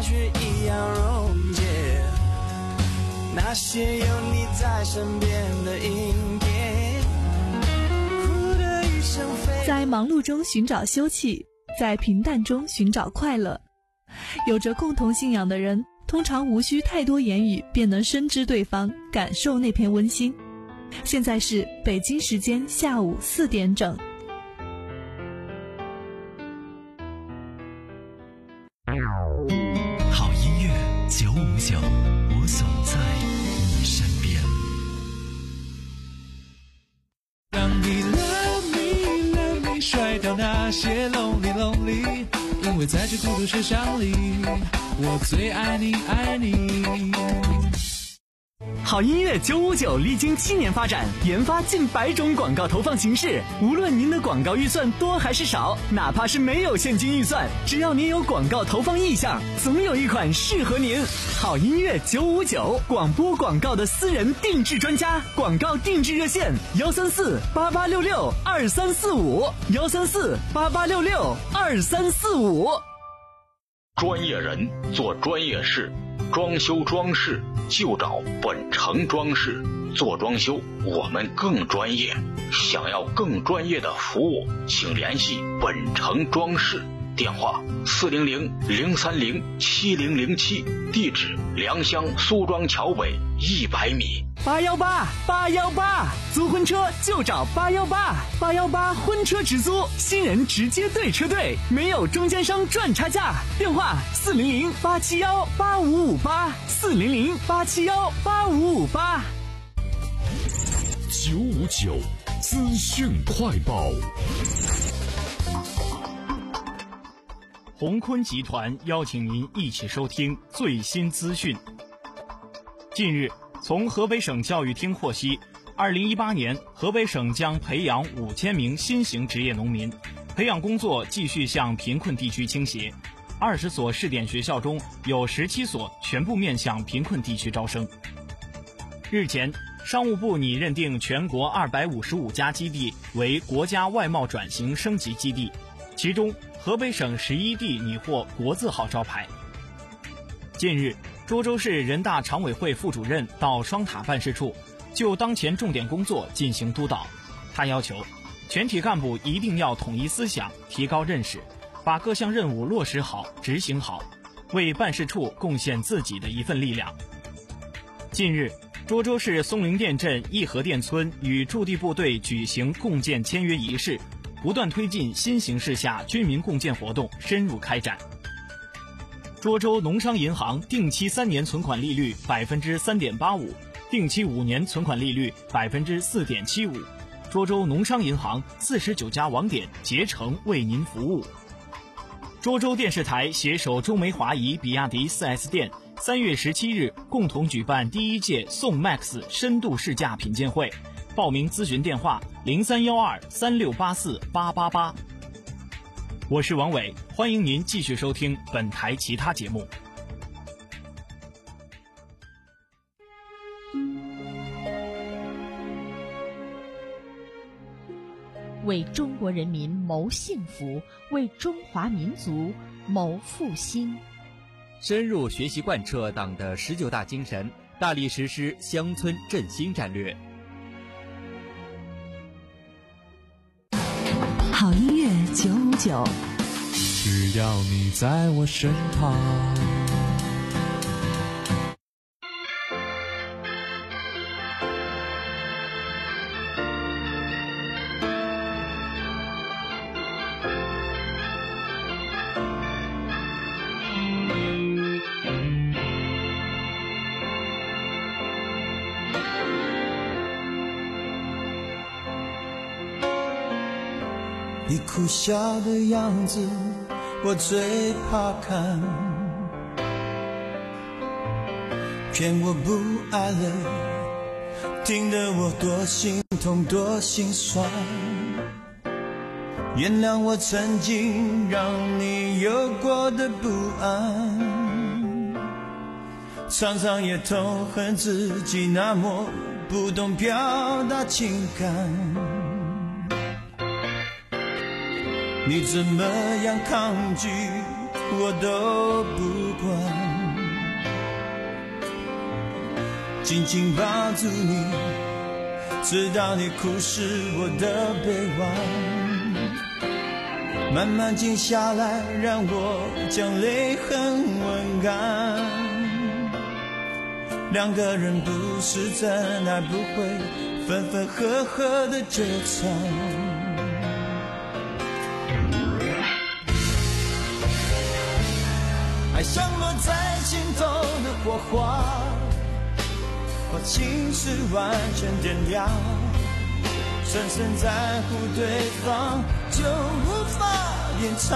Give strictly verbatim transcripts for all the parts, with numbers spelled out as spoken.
雪一样溶解那些有你在身边的阴天。 在忙碌中寻找休憩，在平淡中寻找快乐。有着共同信仰的人，通常无需太多言语便能深知对方，感受那片温馨。现在是北京时间下午四点整。 好音乐九五九，我总在你身边。 让你 love me love me 甩掉那些 lonely lonely， 因为在这孤独世上里，我最爱你爱你。 好音乐九五九历经七年发展，研发近百种广告投放形式。无论您的广告预算多还是少，哪怕是没有现金预算，只要您有广告投放意向，总有一款适合您。好音乐九五九，广播广告的私人定制专家，广告定制热线幺三四八八六六二三四五幺三四八八六六二三四五。 专业人做专业事，装修装饰就找本城装饰。做装修我们更专业，想要更专业的服务，请联系本城装饰，电话四零零零三零七零零七，地址良乡苏庄桥北一百米。 八幺八八幺八，租婚车就找八幺八八幺八婚车直租，新人直接对车队，没有中间商赚差价。电话四零零八七幺八五五八四零零八七幺八五五八。 九五九资讯快报。 鸿坤集团邀请您一起收听最新资讯。近日，从河北省教育厅获悉，二零一八年河北省将培养五千名新型职业农民，培养工作继续向贫困地区倾斜。二十所试点学校中有十七所全部面向贫困地区招生。日前，商务部拟认定全国二百五十五家基地为国家外贸转型升级基地，其中河北省十一地拟获国字号招牌。近日，涿州市人大常委会副主任到双塔办事处就当前重点工作进行督导。他要求全体干部一定要统一思想，提高认识，把各项任务落实好、执行好，为办事处贡献自己的一份力量。近日，涿州市松陵店镇义和店村与驻地部队举行共建签约仪式，不断推进新形势下军民共建活动深入开展。涿州农商银行定期三年存款利率百分之三点八五，定期五年存款利率百分之四点七五。涿州农商银行四十九家网点竭诚为您服务。涿州电视台携手中梅华谊比亚迪 四 S 店，三月十七日共同举办第一届宋 Max 深度试驾品鉴会，报名咨询电话零三幺二三六八四八八八。我是王伟，欢迎您继续收听本台其他节目。 为中国人民谋幸福，为中华民族谋复兴。 深入学习贯彻党的十九大精神，大力实施乡村振兴战略。 好音乐九五九， 只要你在我身旁。 你哭笑的样子我最怕看，骗我不爱了，听得我多心痛多心酸。原谅我曾经让你有过的不安，常常也痛恨自己那么不懂表达情感。你怎么样抗拒我都不管，紧紧抱住你，直到你哭湿我的臂弯，慢慢静下来，让我将泪痕吻干。两个人不是真爱，不会分分合合的纠缠。爱像落在心头的火花，把情绪完全点掉，深深在乎对方就无法隐藏。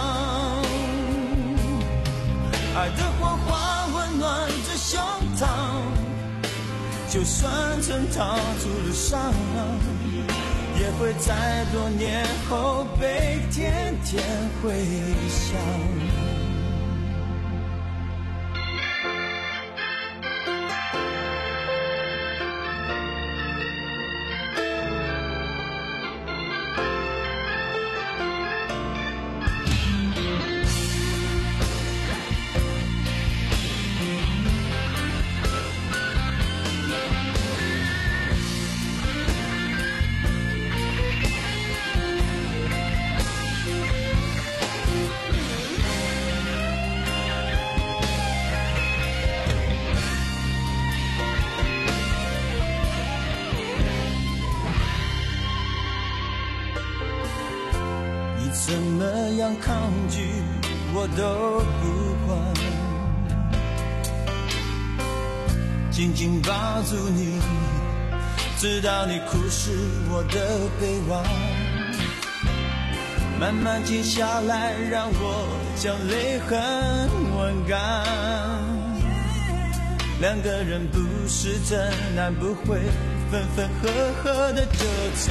爱的火花温暖着胸膛，就算曾逃出了伤，也会在多年后被天天回想。怎么样抗拒我都不管，紧紧抱住你，直到你哭湿我的臂弯，慢慢静下来，让我将泪痕吻干。两个人不是真爱，不会分分合合的纠缠。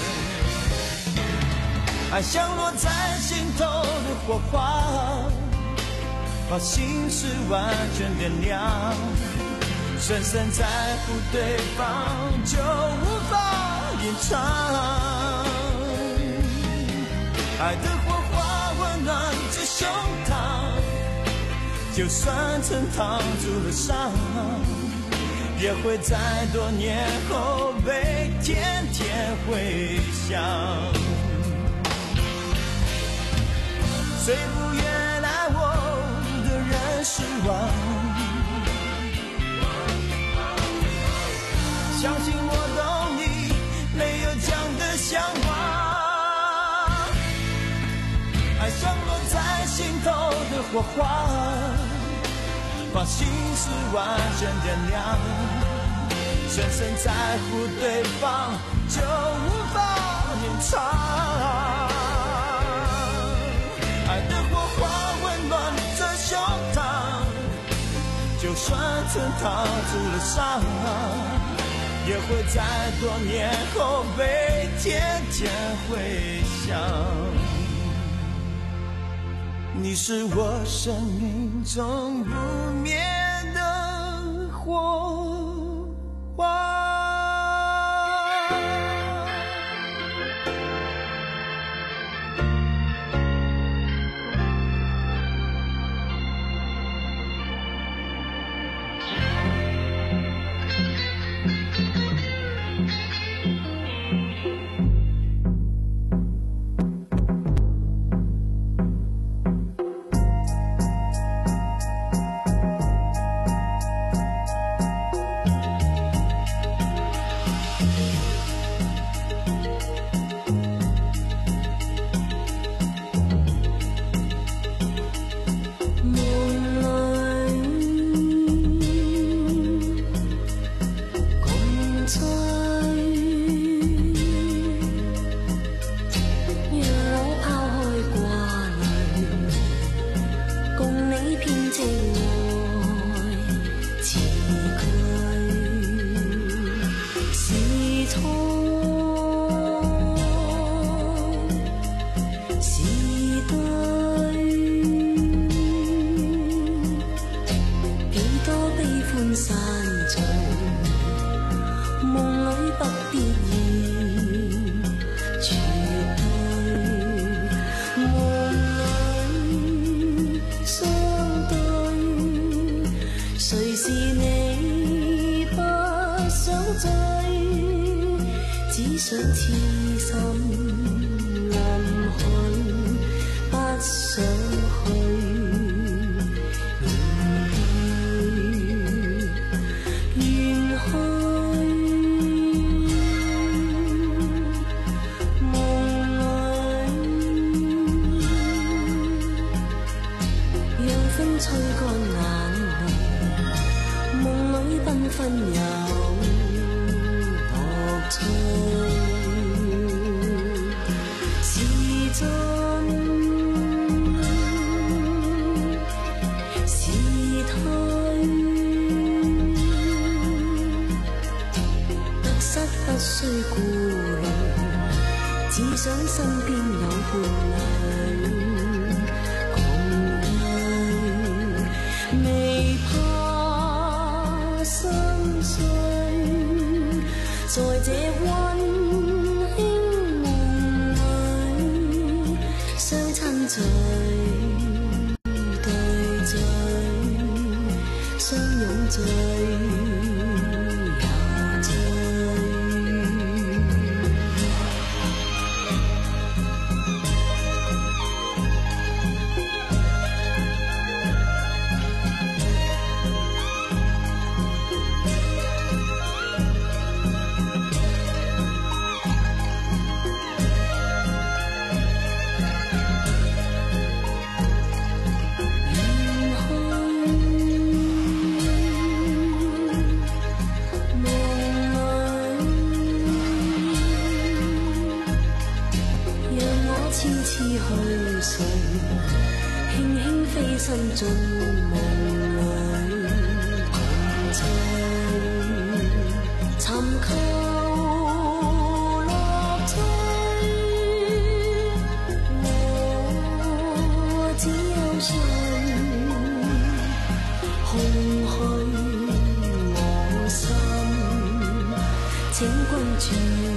爱像落在心头的火花，把心事完全点亮，深深在乎对方就无法隐藏。爱的火花温暖着胸膛，就算曾逃出了伤，也会在多年后被天天回想。最不愿爱我的人失望，相信我懂你没有讲的想法。爱像落在心头的火花，把心事完全点亮，深深在乎对方就无法隐藏。爱的火花温暖着胸膛，就算曾逃出了伤，也会在多年后被天天回想。你是我生命中不灭的火花。 想痴心暗許，不想去。吹乾眼淚，夢裏繽紛有樂趣。是進是退，得失不需顧慮，只想身邊有伴侶。未怕心碎，在這溫馨夢裏，相親聚，對醉，相擁醉。身進夢裏同醉，尋求樂趣。我只有信，空虛我心，請君住。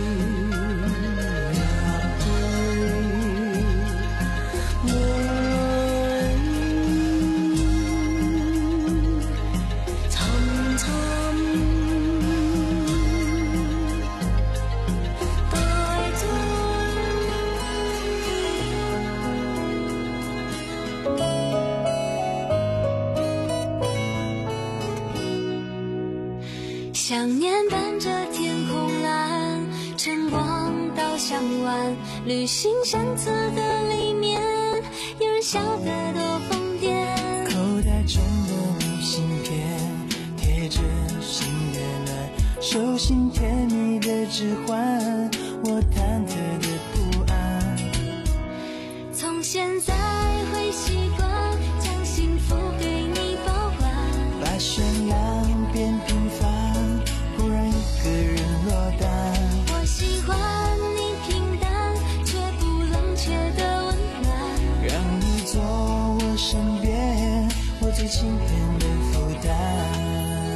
想念伴着天空蓝，晨光到向晚，旅行相册的里面，有人笑得多疯癫。 口袋中的明信片，贴着心的暖，手心甜蜜的指环，我忐忑的不安。 从现在会习惯将幸福给你保管， 把绚烂变平凡，不让一个人落单。 我喜欢你平淡却不冷却的温暖， 让你做我身边我最轻便的负担。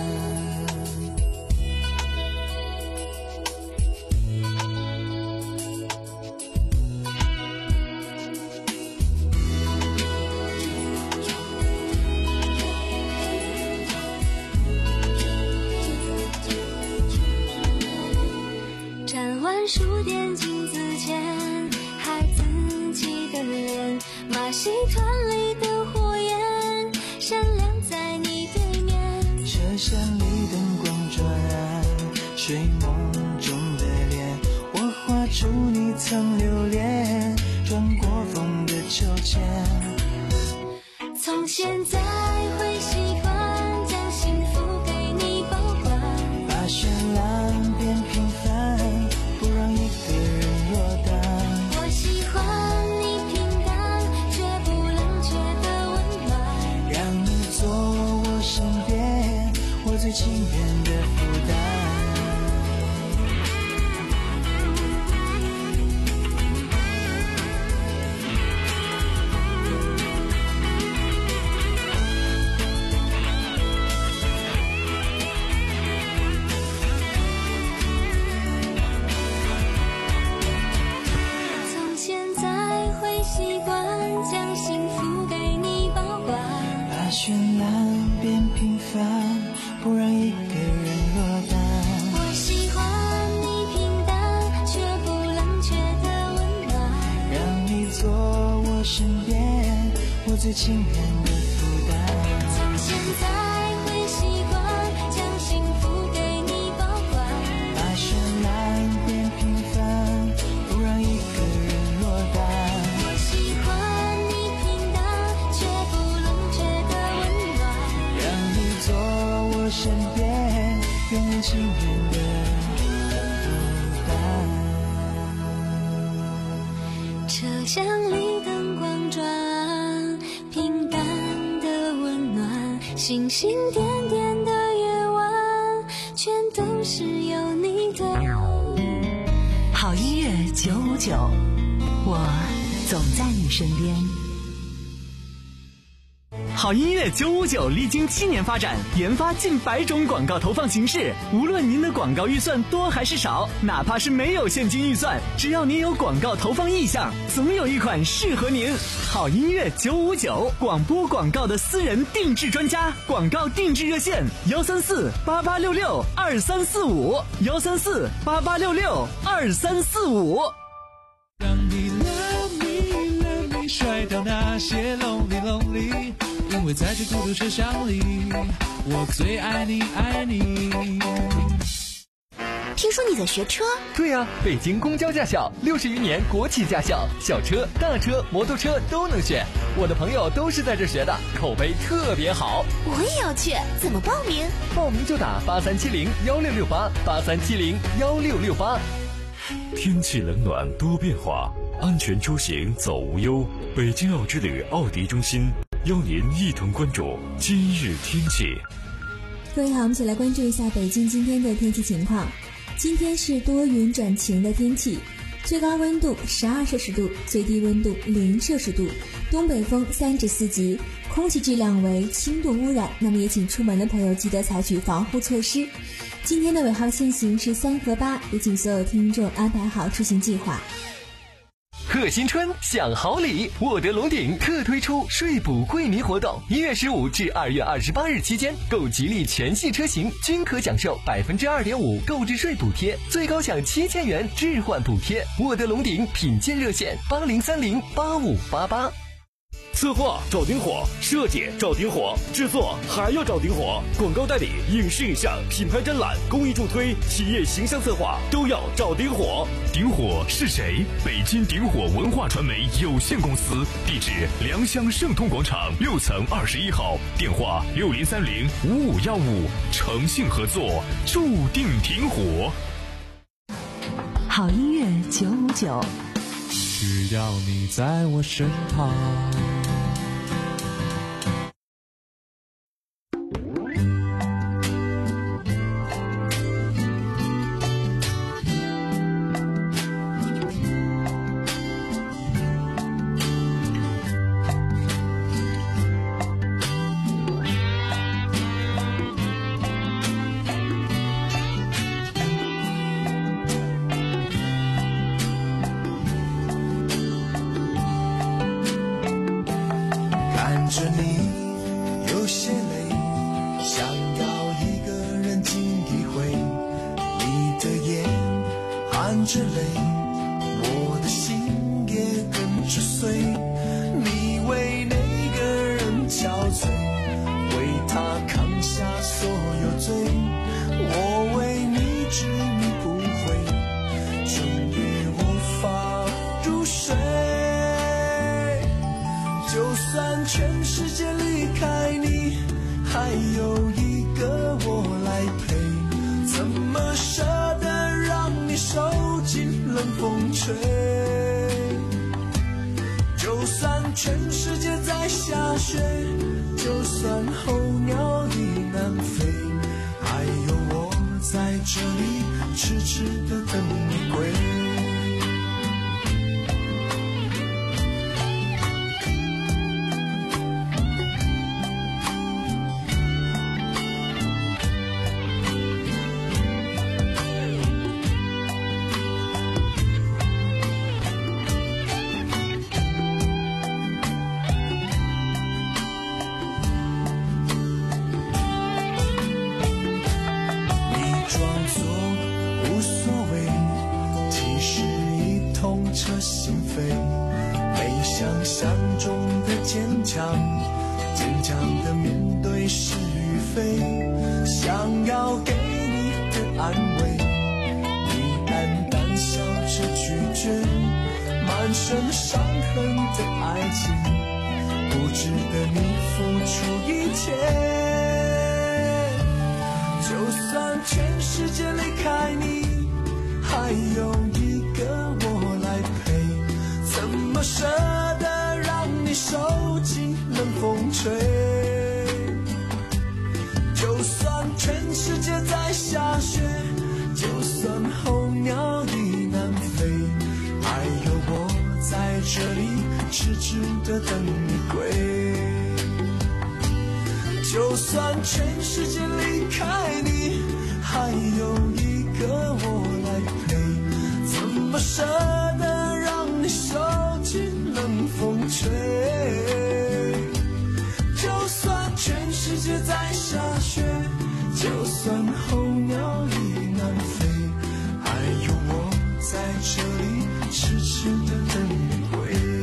数点镜子前，孩自己的脸，马戏团里的火焰闪亮在你对面。 车厢里灯光转暗，睡梦中的脸，我画出你曾留恋，穿过风的秋千。 从现在会习惯将幸福给你保管， 把绚烂变平凡，不让一个人落单。 我喜欢你平淡却不冷却的温暖， 让你做我身边我最轻便的负担。 身边，我最亲人的负担。 从现在会习惯将幸福给你保管， 把绚烂变平凡，不让一个人落单。 我喜欢你平淡却不冷却的温暖， 让你做我身边永远亲人的负担。 车厢里灯光转，平淡的温暖，星星点点的夜晚，全都是有你的。 好音乐九五九，我总在你身边。 好音乐九五九历经七年发展，研发近百种广告投放形式。无论您的广告预算多还是少，哪怕是没有现金预算，只要您有广告投放意向，总有一款适合您。好音乐九五九，广播广告的私人定制专家，广告定制热线：幺三四八八六六二三四五，幺三四八八六六二三四五。 让你 love me love me 甩掉那些 lonely lonely， 因为在这孤独车厢里，我最爱你爱你。 听说你在学车？ 对呀、啊，北京公交驾校六十余年国企驾校，小车、大车、摩托车都能选。我的朋友都是在这学的，口碑特别好。 我也要去，怎么报名？ 报名就打八三七零幺六六八八三七零幺六六八。 天气冷暖多变化，安全出行走无忧。北京奥之旅奥迪中心邀您一同关注今日天气。 各位好，我们一起来关注一下北京今天的天气情况。今天是多云转晴的天气，最高温度十二摄氏度，最低温度零摄氏度，东北风三至四级，空气质量为轻度污染。那么也请出门的朋友记得采取防护措施。今天的尾号限行是三和八，也请所有听众安排好出行计划。 贺新春享好礼，沃德龙鼎特推出税补惠民活动，一月十五至二月二十八日期间，购吉利全系车型均可享受百分之二点五购置税补贴，最高享七千元置换补贴。沃德龙鼎品鉴热线：八零三零八五八八。 策划找顶火，设计找顶火，制作还要找顶火，广告代理、影视影像、品牌展览、公益助推、企业形象策划都要找顶火。 顶火是谁？北京顶火文化传媒有限公司，地址良乡盛通广场六层二十一号，电话六零三零五五幺五，诚信合作，注定顶火。 好音乐九五九， 只要你在我身旁。 着你有些累，想要一个人静一回，你的眼含着泪，我的心也跟着碎，你为那个人憔悴，为他扛下所有罪，我为你执迷不悔，终于无法入睡。就算全世界离开你，还有一个我来陪，怎么舍得让你受尽冷风吹？就算全世界在下雪，就算候鸟已南飞，还有我在这里痴痴地等你归。装作无所谓，其中的坚强，坚强的面对是与非，想要给你的安慰，你淡淡笑着拒绝，满身伤痕的爱情，不值得你付出一切。就算全世界离开你，还有一个我来陪，怎么舍得让你受尽冷风吹？就算全世界在下雪，就算候鸟已南飞，还有我在这里痴痴地等你归。就算全世界离开你，还有一个我来陪，怎么舍得让你受尽冷风吹？就算全世界在下雪，就算候鸟已南飞，还有我在这里痴痴地等你归。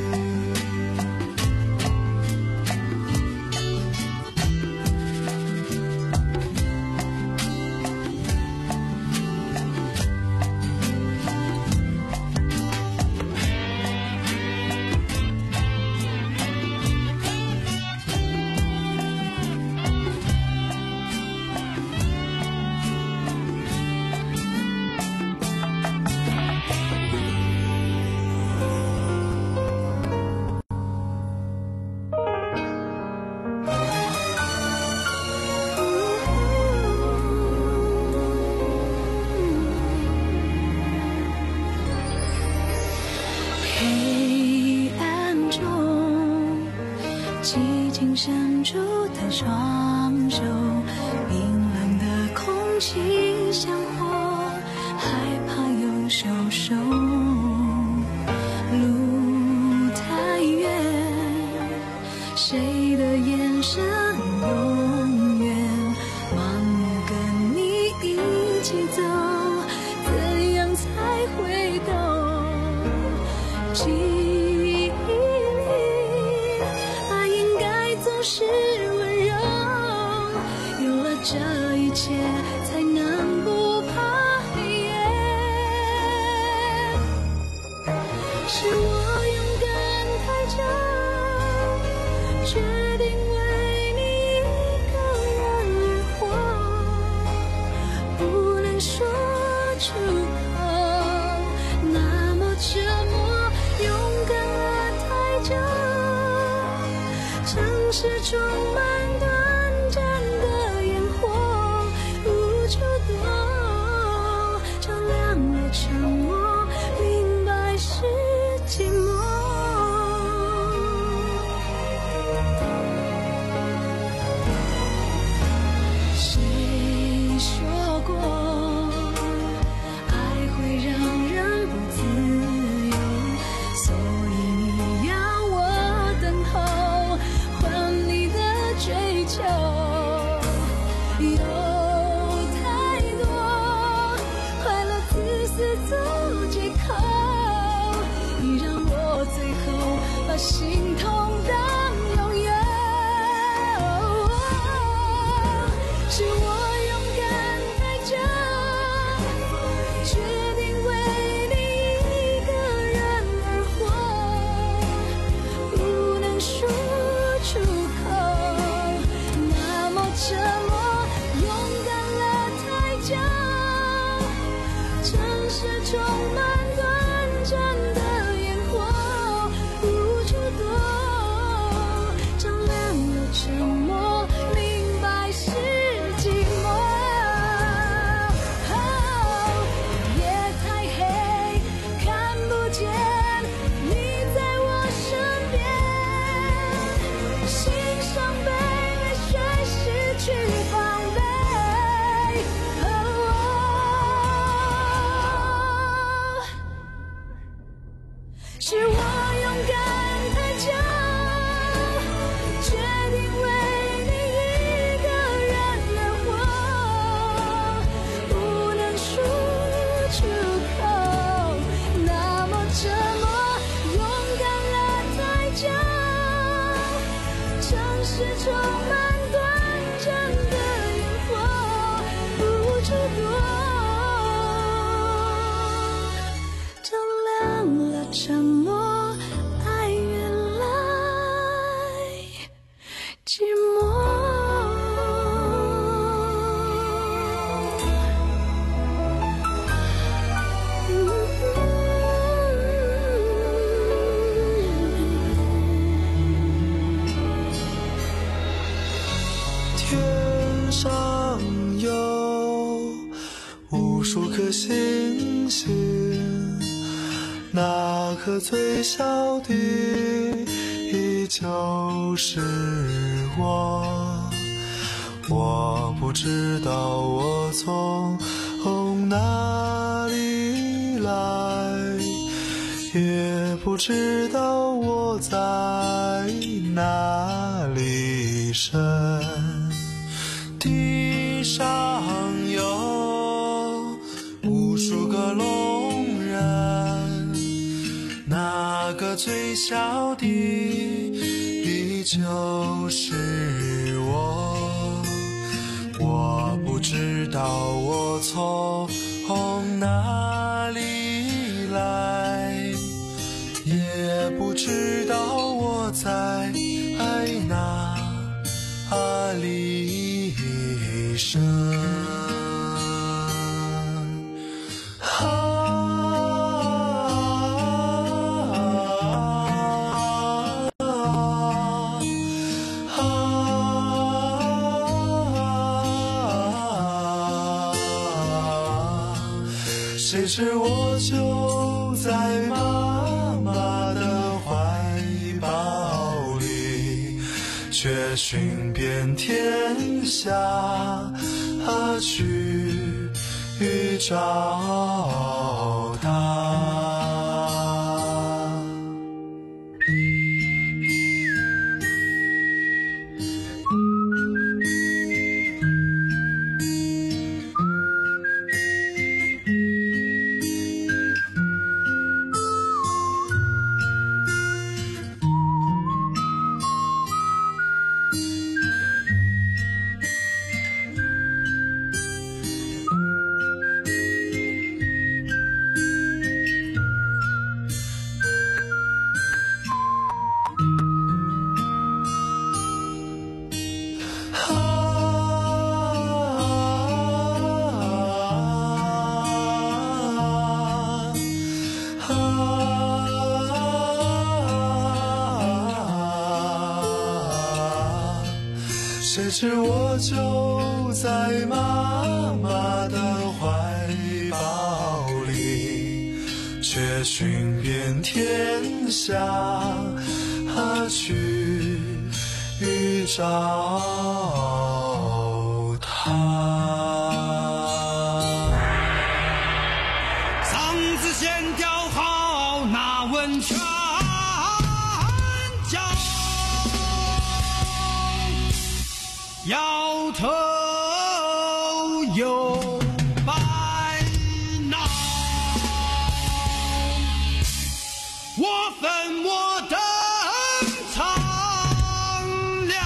伸出的双手，冰冷的空气像火，害怕又受伤。路太远，谁的眼神永远盲目跟你一起走，怎样才会懂？记忆是温柔，有了这一切才能不怕黑夜。是我勇敢太久，决定为你一个人而活，不能说出口，那么折磨，勇敢了太久。城市充满短暂的烟火，无处躲，照亮了沉默，明白是寂寞。谁说过，爱会让人不自由，所以你要我等候，追求有太多快乐自私作是充满短暂的烟火，不知多照亮了沉默，爱原来寂寞。 天上有无数颗星星，那颗最小的依旧是我。我不知道我从哪里来，也不知道我在哪里生。地上有无数个聋人，那个最小的依旧是我。我不知道我从哪里来，也不知道我在哪里生。谁知我就在妈妈的怀抱里，却寻遍天下去找她。谁知我就在妈妈的怀抱里，却寻遍天下去找她。 嗓子线调好，那温泉脚摇头又摆闹，我分我的苍凉。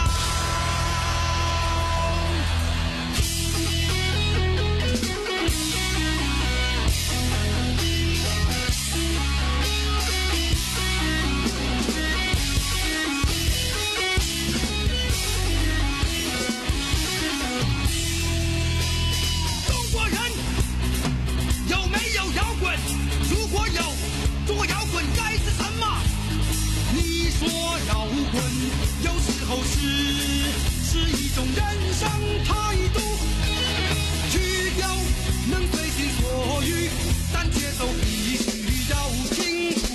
有时候是是一种人生态度，曲调能随心所欲，但节奏必须要清楚。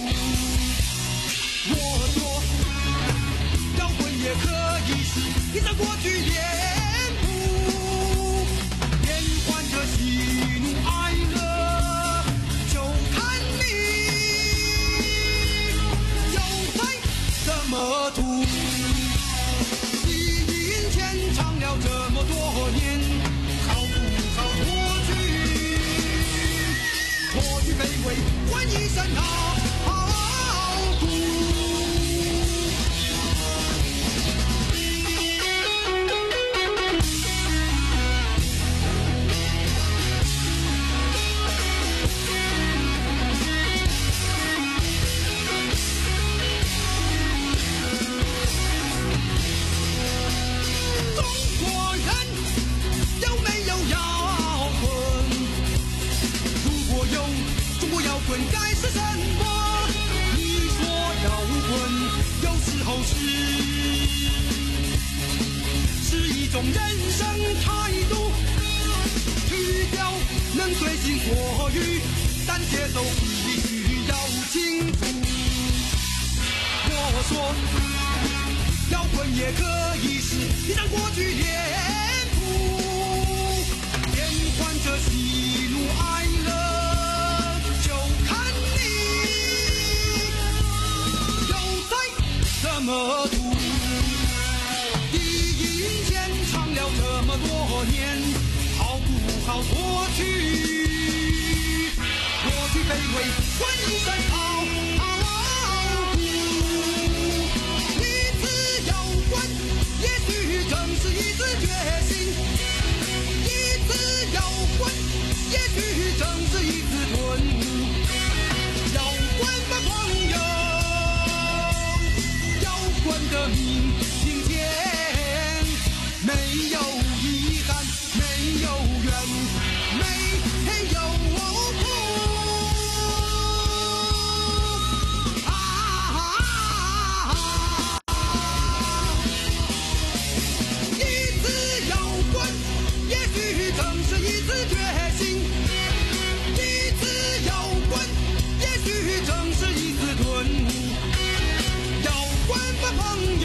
我说摇滚也可以是一张过去脸谱，变换着喜怒哀乐，就看你要在怎么读。唱了这么多年，好不好脱去？脱去卑微，换一身傲骨。 事，是一种人生态度。去掉能随心所欲，但节奏必须要清楚。我说，摇滚也可以是一张过去脸谱，变换着喜怒哀乐，就看你有才怎么读。第一天唱了这么多年，好不好过去？过去卑微，浑身好好苦。一次摇滚，也许正是一次觉醒；一次摇滚，也许正是一次顿悟。摇滚吧，朋友，摇滚的明明天，没有遗憾，没有怨，没有苦。啊！一次摇滚，也许正是一次觉醒；一次摇滚，也许正是一次顿悟。摇滚吧，朋友，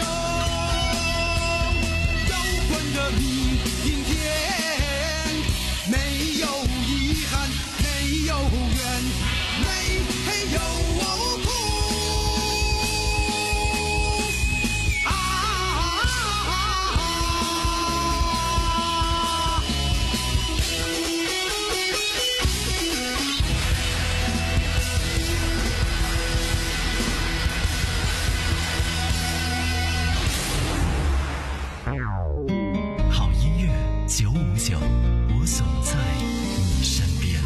摇滚的明天，没有遗憾，没有怨，没有苦。啊！ 好音乐九五九，我总在你身边。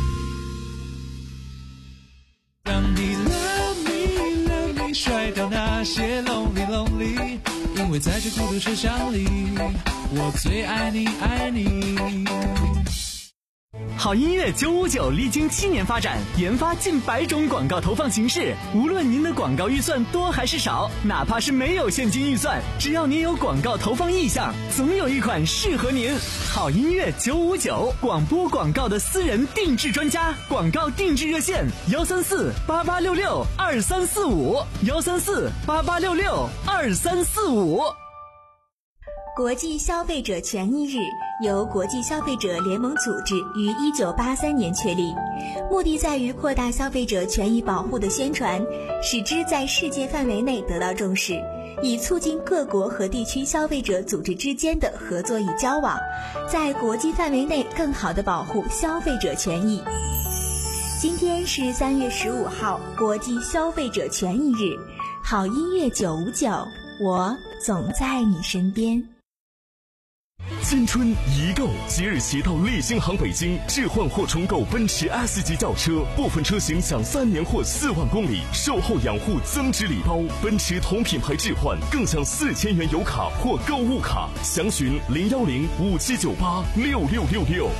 让你 love me love me 甩掉那些 lonely lonely， 因为在这孤独车厢里，我最爱你爱你。 好音乐九五九历经七年发展，研发近百种广告投放形式。无论您的广告预算多还是少，哪怕是没有现金预算，只要您有广告投放意向，总有一款适合您。好音乐九五九，广播广告的私人定制专家，广告定制热线：幺三四八八六六二三四五，幺三四八八六六二三四五。 国际消费者权益日由国际消费者联盟组织于一九八三年确立，目的在于扩大消费者权益保护的宣传，使之在世界范围内得到重视，以促进各国和地区消费者组织之间的合作与交往，在国际范围内更好地保护消费者权益。今天是三月十五号，国际消费者权益日。好音乐九五九，我总在你身边。 新春一购，即日起到立新行北京置换或重购奔驰 S 级轿车，部分车型享三年或四万公里售后养护增值礼包，奔驰同品牌置换更享四千元油卡或购物卡。详询零幺零五七九八六六六六。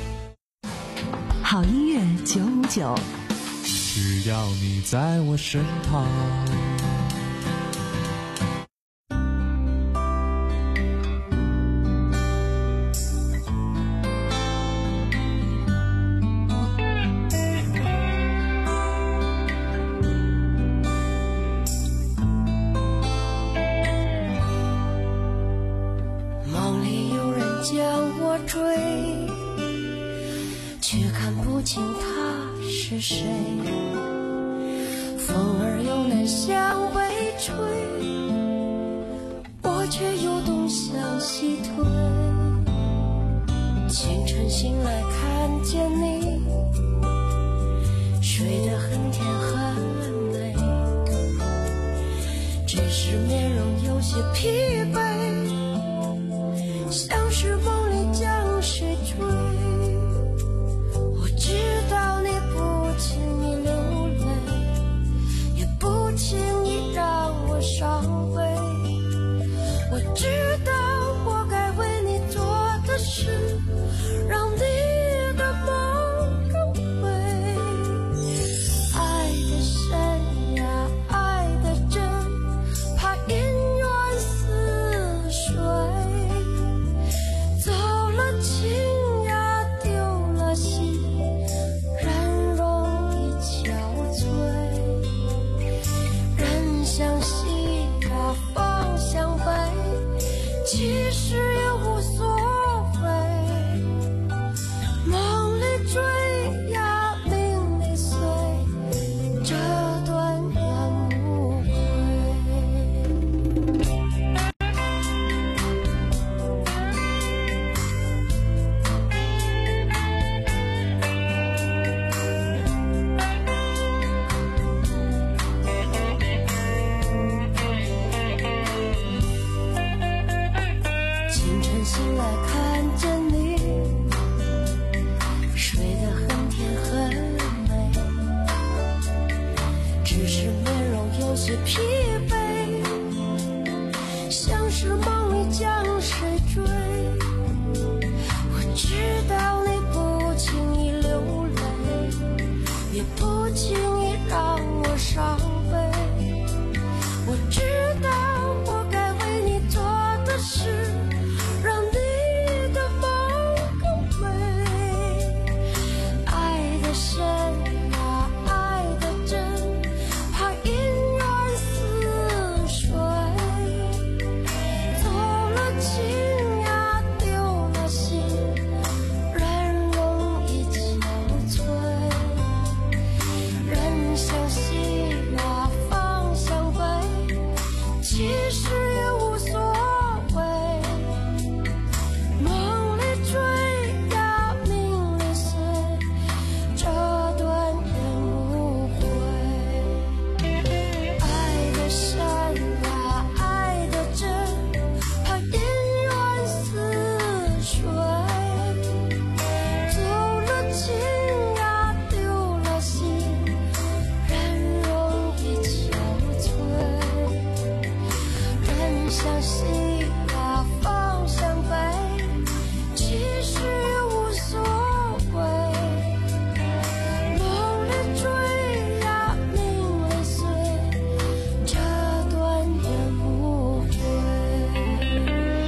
好音乐九五九， 只要你在我身旁。 梦里有人将我追，却看不清他是谁。风儿又南向北吹，我却又东向西退。清晨醒来看见你，睡得很甜很美，只是面容有些疲惫，像是梦里将谁追。我知道你不轻易流泪，也不轻易让我伤悲， 你将谁追？我知道你不轻易流泪，也不轻易让我伤悲。我知道我该为你做的事，让你的梦更美。爱的深啊，爱的真，怕姻缘似水。走了情呀，丢了心，人容易憔悴。人向西呀，方向北，其实也无所谓。梦里追呀，命里随，这段也无悔。爱的深呀，爱的真，怕姻缘似水。走了情呀，丢了心，人容易憔悴。人向西呀，方向北，其实也无所谓。梦里追呀，命里随，这段也无悔。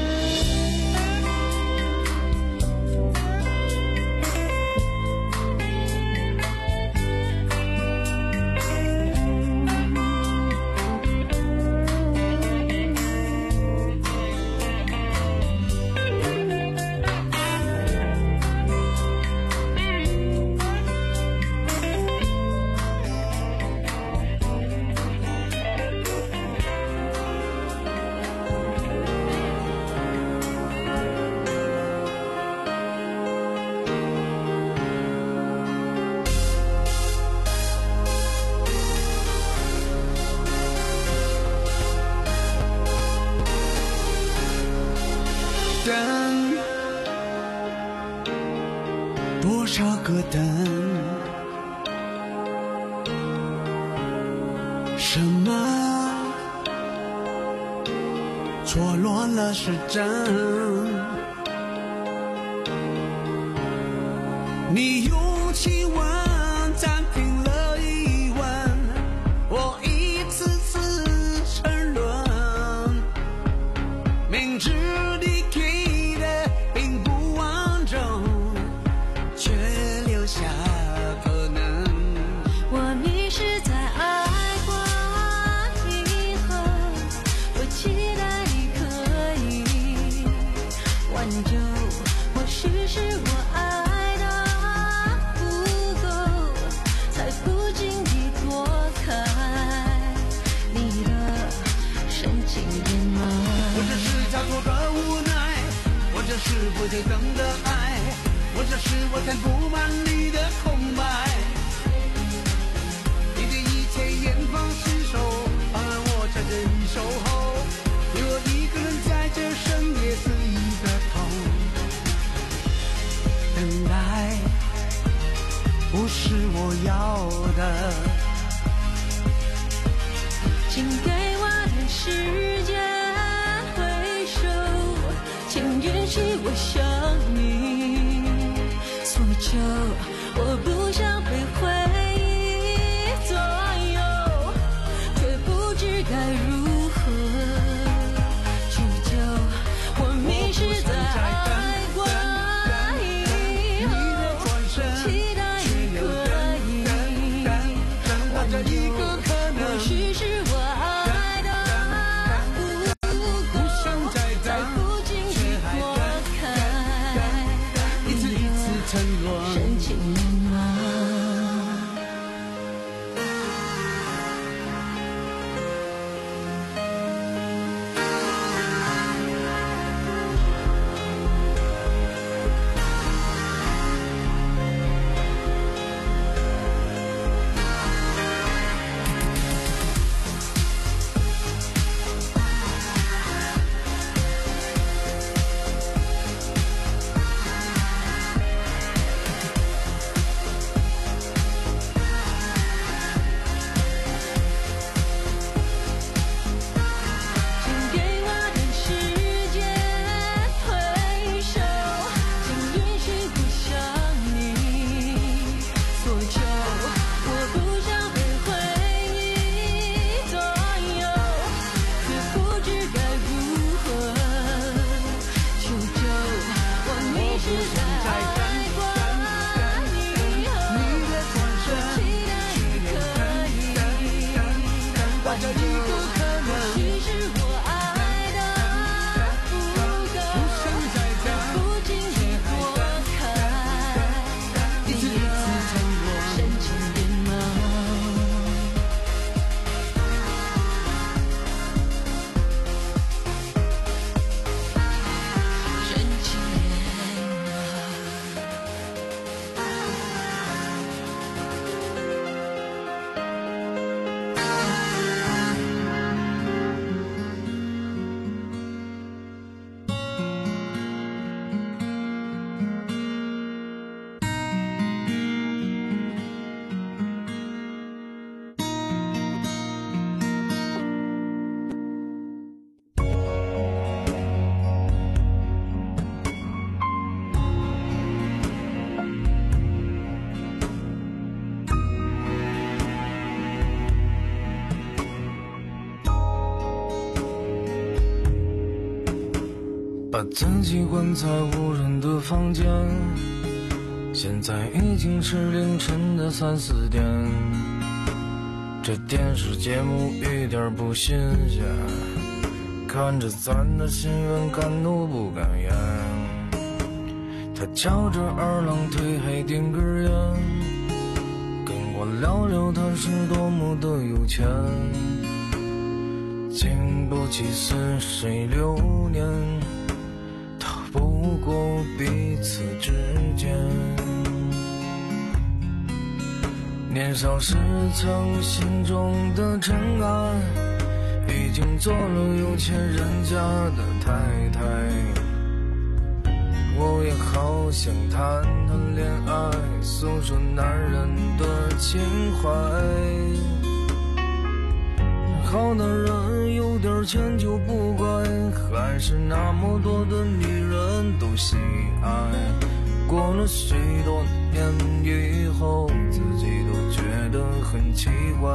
灯，多少个灯？什么错落了时针？你用亲吻暂停了疑问，我一次次沉沦，明知你给的并不完整，却留下可能。 我迷失在爱过以后，我期待你可以挽救我，试试我爱的不够，才不经意躲开你的深情眼眸。 或者是叫做的无奈，或者是不对等的爱，或者是我填不满你的空白。你对一切严防死守，放任我在这里守候，给我一个人在这深夜肆意的痛。等待不是我要的， 请给我点时间回首，请允许我想你。所求我不想被回忆左右，却不知该如何去救。我迷失在爱过以后，期待你可以挽救我，试试我爱的不够，才不经意躲开一次一次沉沦。 深情眼眸。 把自己关在无人的房间，现在已经是凌晨的三四点，这电视节目一点不新鲜，看着咱的新闻敢怒不敢言，他翘着二郎腿还点根烟，跟我聊聊他是多么的有钱，经不起似水流年，逃不过彼此之间。年少时曾心中的尘埃，已经做了有钱人家的太太。我也好想谈谈恋爱，诉说男人的情怀。好男人有点钱就不怪，还是那么多的女人都喜爱。过了许多年以后，自己都觉得很奇怪。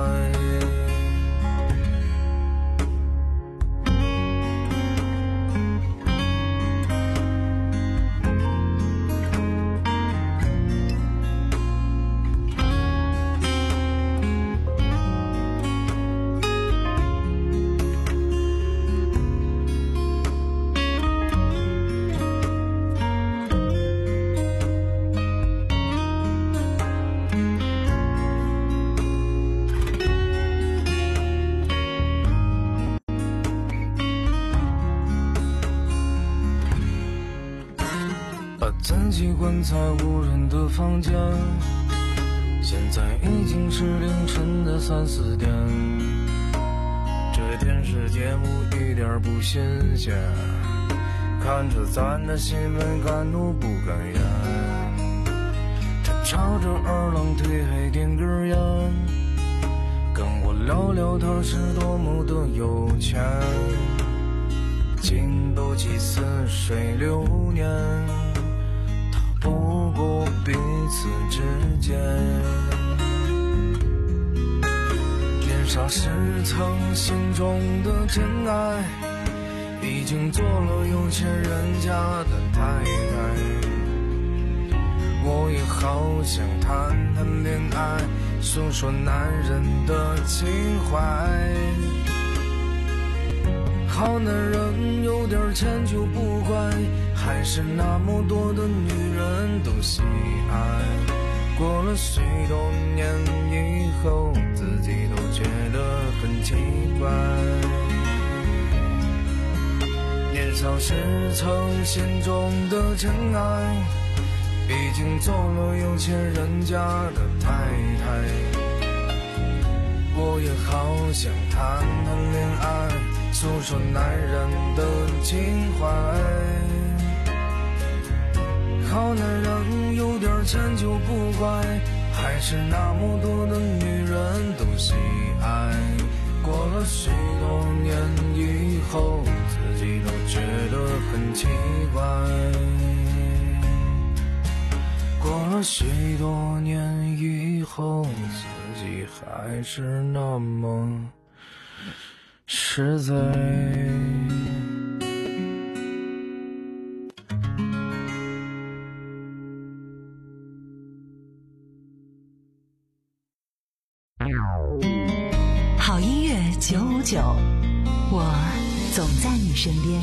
自己关在无人的房间，现在已经是凌晨的三四点，这电视节目一点不新鲜，看着咱的新闻敢怒不敢言，他翘着二郎腿还点根烟，跟我聊聊他是多么的有钱，经不起似水流年，不过彼此之间。年少时曾心中的真爱，已经做了有钱人家的太太。我也好想谈谈恋爱，诉说男人的情怀。好男人有点钱就不怪，还是那么多的女人都喜爱。过了许多年以后，自己都觉得很奇怪。年少时曾心中的真爱，已经做了有钱人家的太太。我也好想谈谈恋爱，诉说男人的情怀。好男人有点钱就不怪，还是那么多的女人都喜爱。过了许多年以后，自己都觉得很奇怪。过了许多年以后，自己还是那么实在。 好音乐九五九，我总在你身边。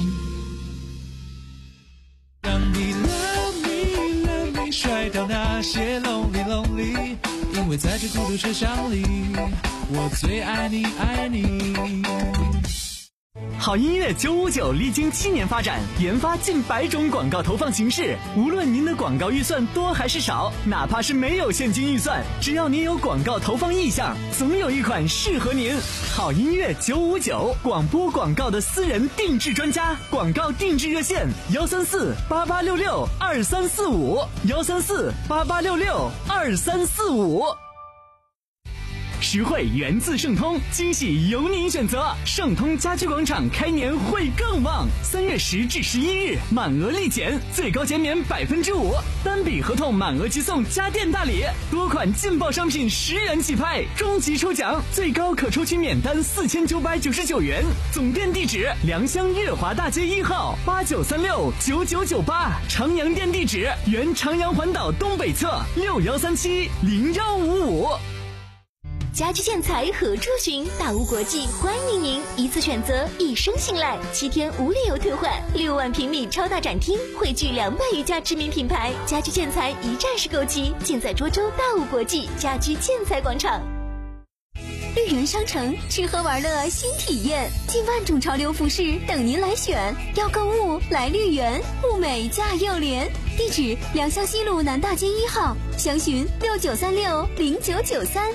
让你 love me love me 甩掉那些 lonely lonely， 因为在这孤独车厢里，我最爱你爱你。 好音乐九五九历经七年发展，研发近百种广告投放形式。无论您的广告预算多还是少，哪怕是没有现金预算，只要您有广告投放意向，总有一款适合您。好音乐九五九，广播广告的私人定制专家，广告定制热线：幺三四八八六六二三四五，幺三四八八六六二三四五。 实惠源自盛通，惊喜由您选择。盛通家居广场开年会更旺，三月十至十一日满额立减，最高减免百分之五，单笔合同满额即送家电大礼，多款劲爆商品十元起拍，终极抽奖最高可抽取免单四千九百九十九元。总店地址：良乡悦华大街一号八九三六九九九八，长阳店地址：原长阳环岛东北侧六幺三七零幺五五。 家居建材何处寻？大屋国际欢迎您，一次选择，一生信赖，七天无理由退换，六万平米超大展厅，汇聚两百余家知名品牌，家居建材一站式购齐，尽在涿州大屋国际家居建材广场。绿园商城，吃喝玩乐新体验，近万种潮流服饰等您来选。要购物来绿园，物美价又廉。地址：良乡西路南大街一号，详询六九三六零九九三。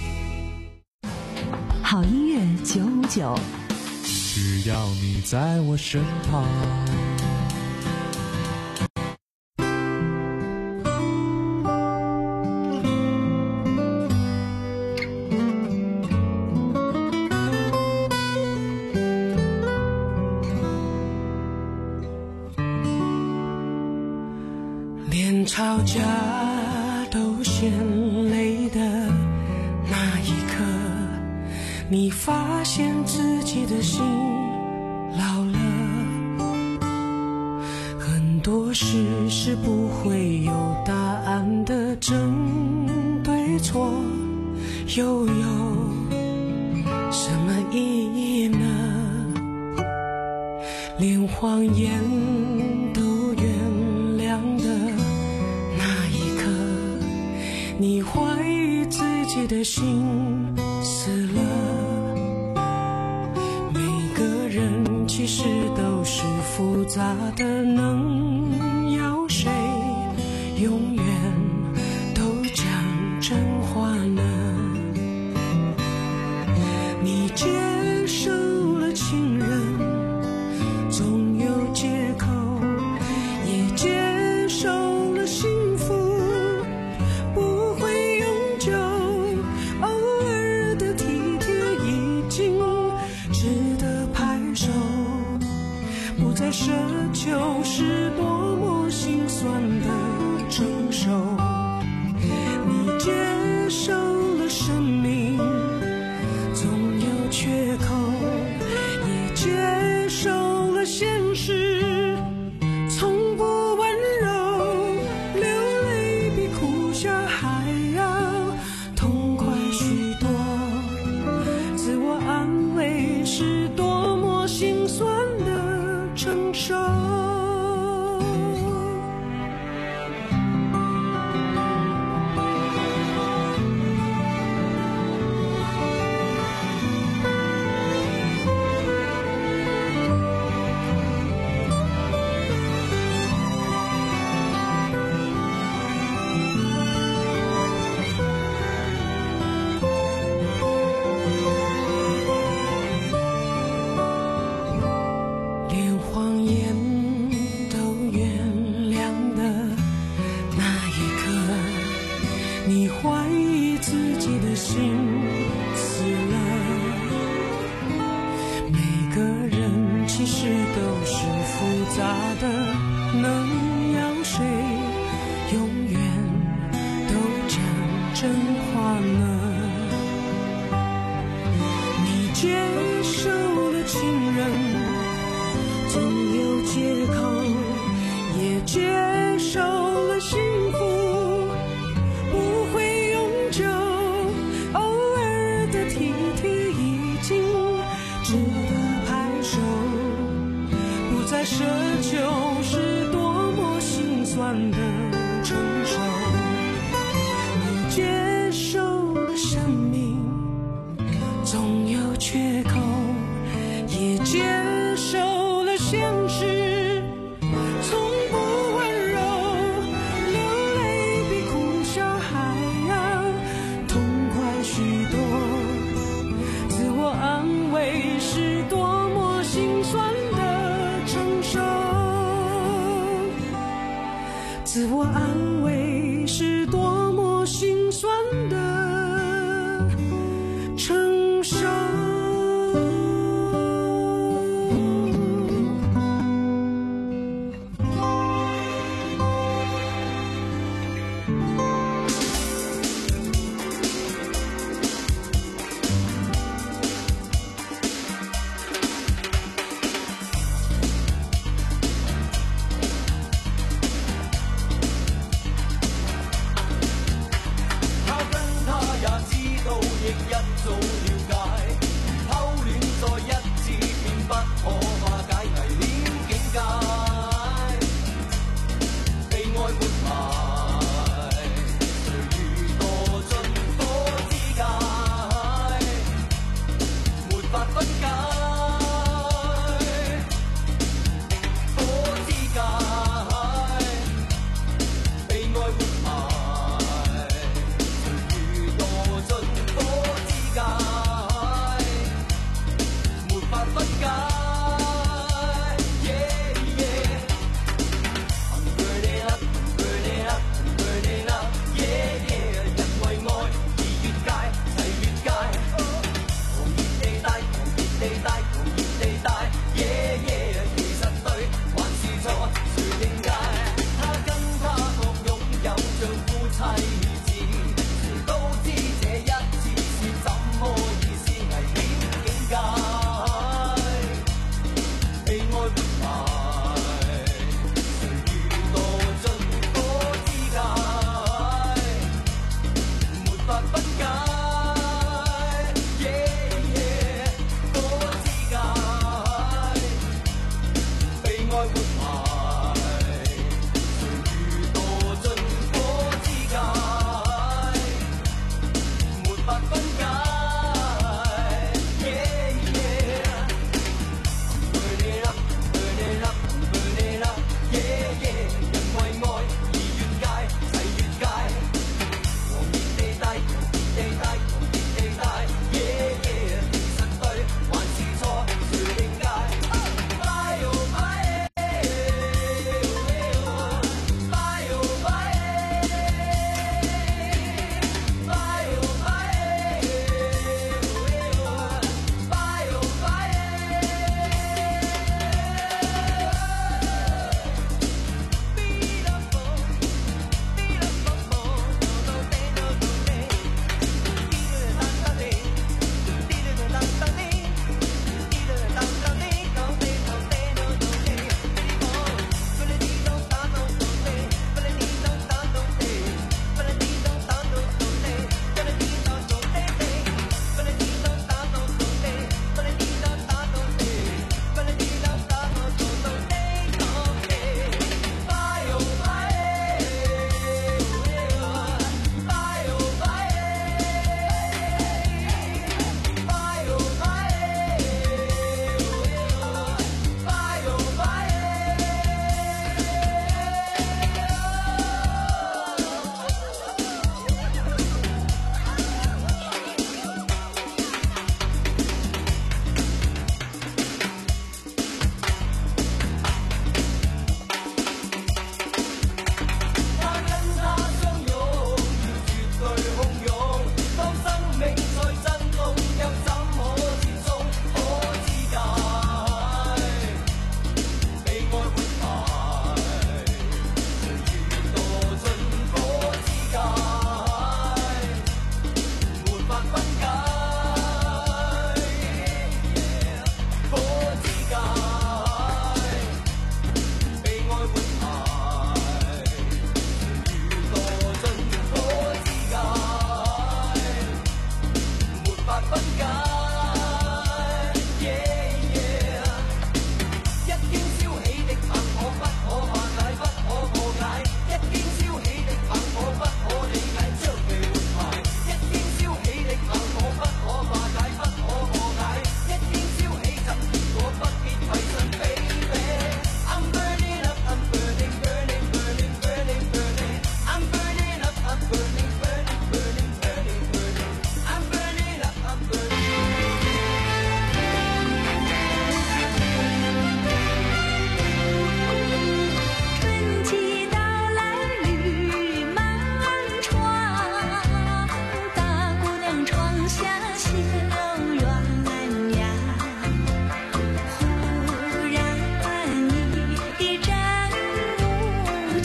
好音乐九五九， 只要你在我身旁。 连吵架都嫌累的那一刻，你发现自己的心老了，很多事是不会有答案的，争对错又有什么意义呢？连谎言都原谅的那一刻，你怀疑自己的心死了。每个人其实都是复杂的，能要谁永远都讲真话呢？你接受了情人总有借口，也接受了幸福不会永久，偶尔的体贴已经值得拍手，不再奢求是多么心酸的承受。你接受了生命总有缺口，也接受了现实从不温柔，流泪比哭笑还要痛快许多，自我安慰是多么心酸的承受。连谎言都原谅的那一刻，你怀疑自己的心死了。每个人其实都是复杂的，能要谁永远都讲真话呢？你接受了情人总有借口，也接受了幸福不会永久，偶尔的体贴已经值得拍手，不再奢求是多么心酸的承受。你接受了生命总有缺口，也接受了现实从不温柔，流泪比哭笑还要痛快许多，自我安慰是多么心酸的承受，自我安慰是多么心酸的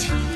情。